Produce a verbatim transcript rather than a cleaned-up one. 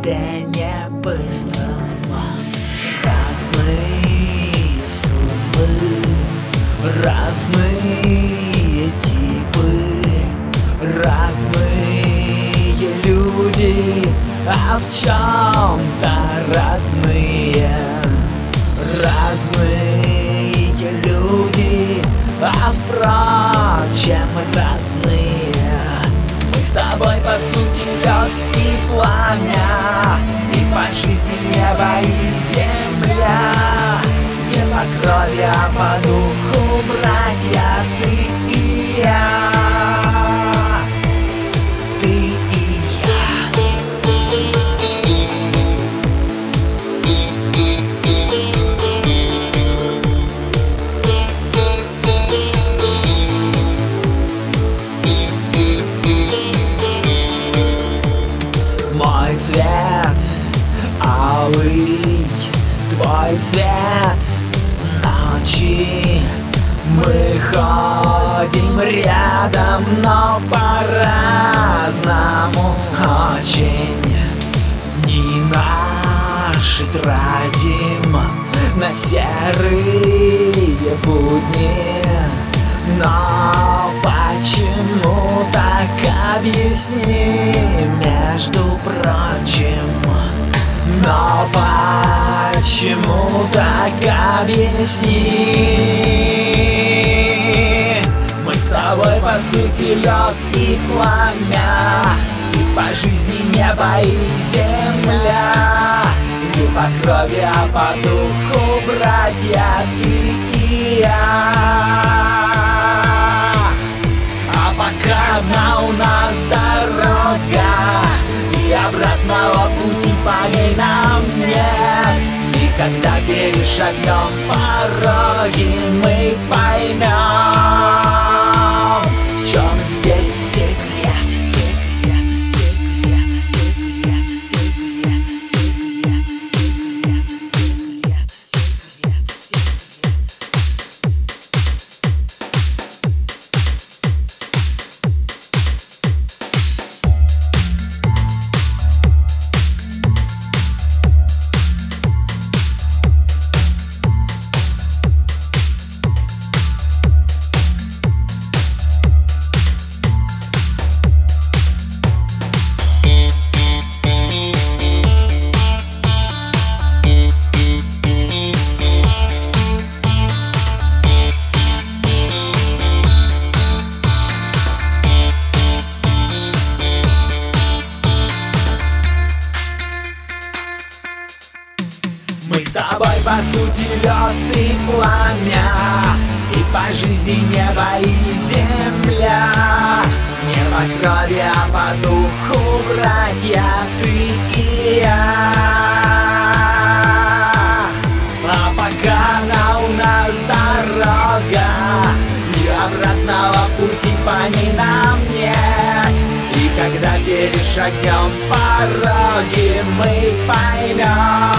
пути не быстром. Разные судьбы, разные типы, разные люди, а в чем-то родные. Разные люди, а впрочем родные. Мы с тобой по сути лед и пламя, и по жизни небо и земля. Не по крови, а по духу, братья, ты и я. Ты и я. Мой цвет алый, твой цвет ночи. Мы ходим рядом, но по-разному очень. Не наши тратим на серые будни, но почему так, объясни, между прочим. Но почему так, объясни. Мы с тобой по сути лед и пламя, и по жизни небо и земля. Не по крови, а по духу, братья, ты и я. А пока одна у нас дорога, и обратного пути по ней нам нет. И когда перешагнем пороги, мы поймем, в чем здесь секрет. Секрет, секрет, секрет, секрет, секрет, секрет, секрет, секрет, Мы с тобой по сути лед и пламя, и по жизни небо и земля. Не по крови, а по духу, братья, ты и я. А пока она у нас дорога, и обратного пути по ней нам нет. И когда перешагнем пороги, мы поймем,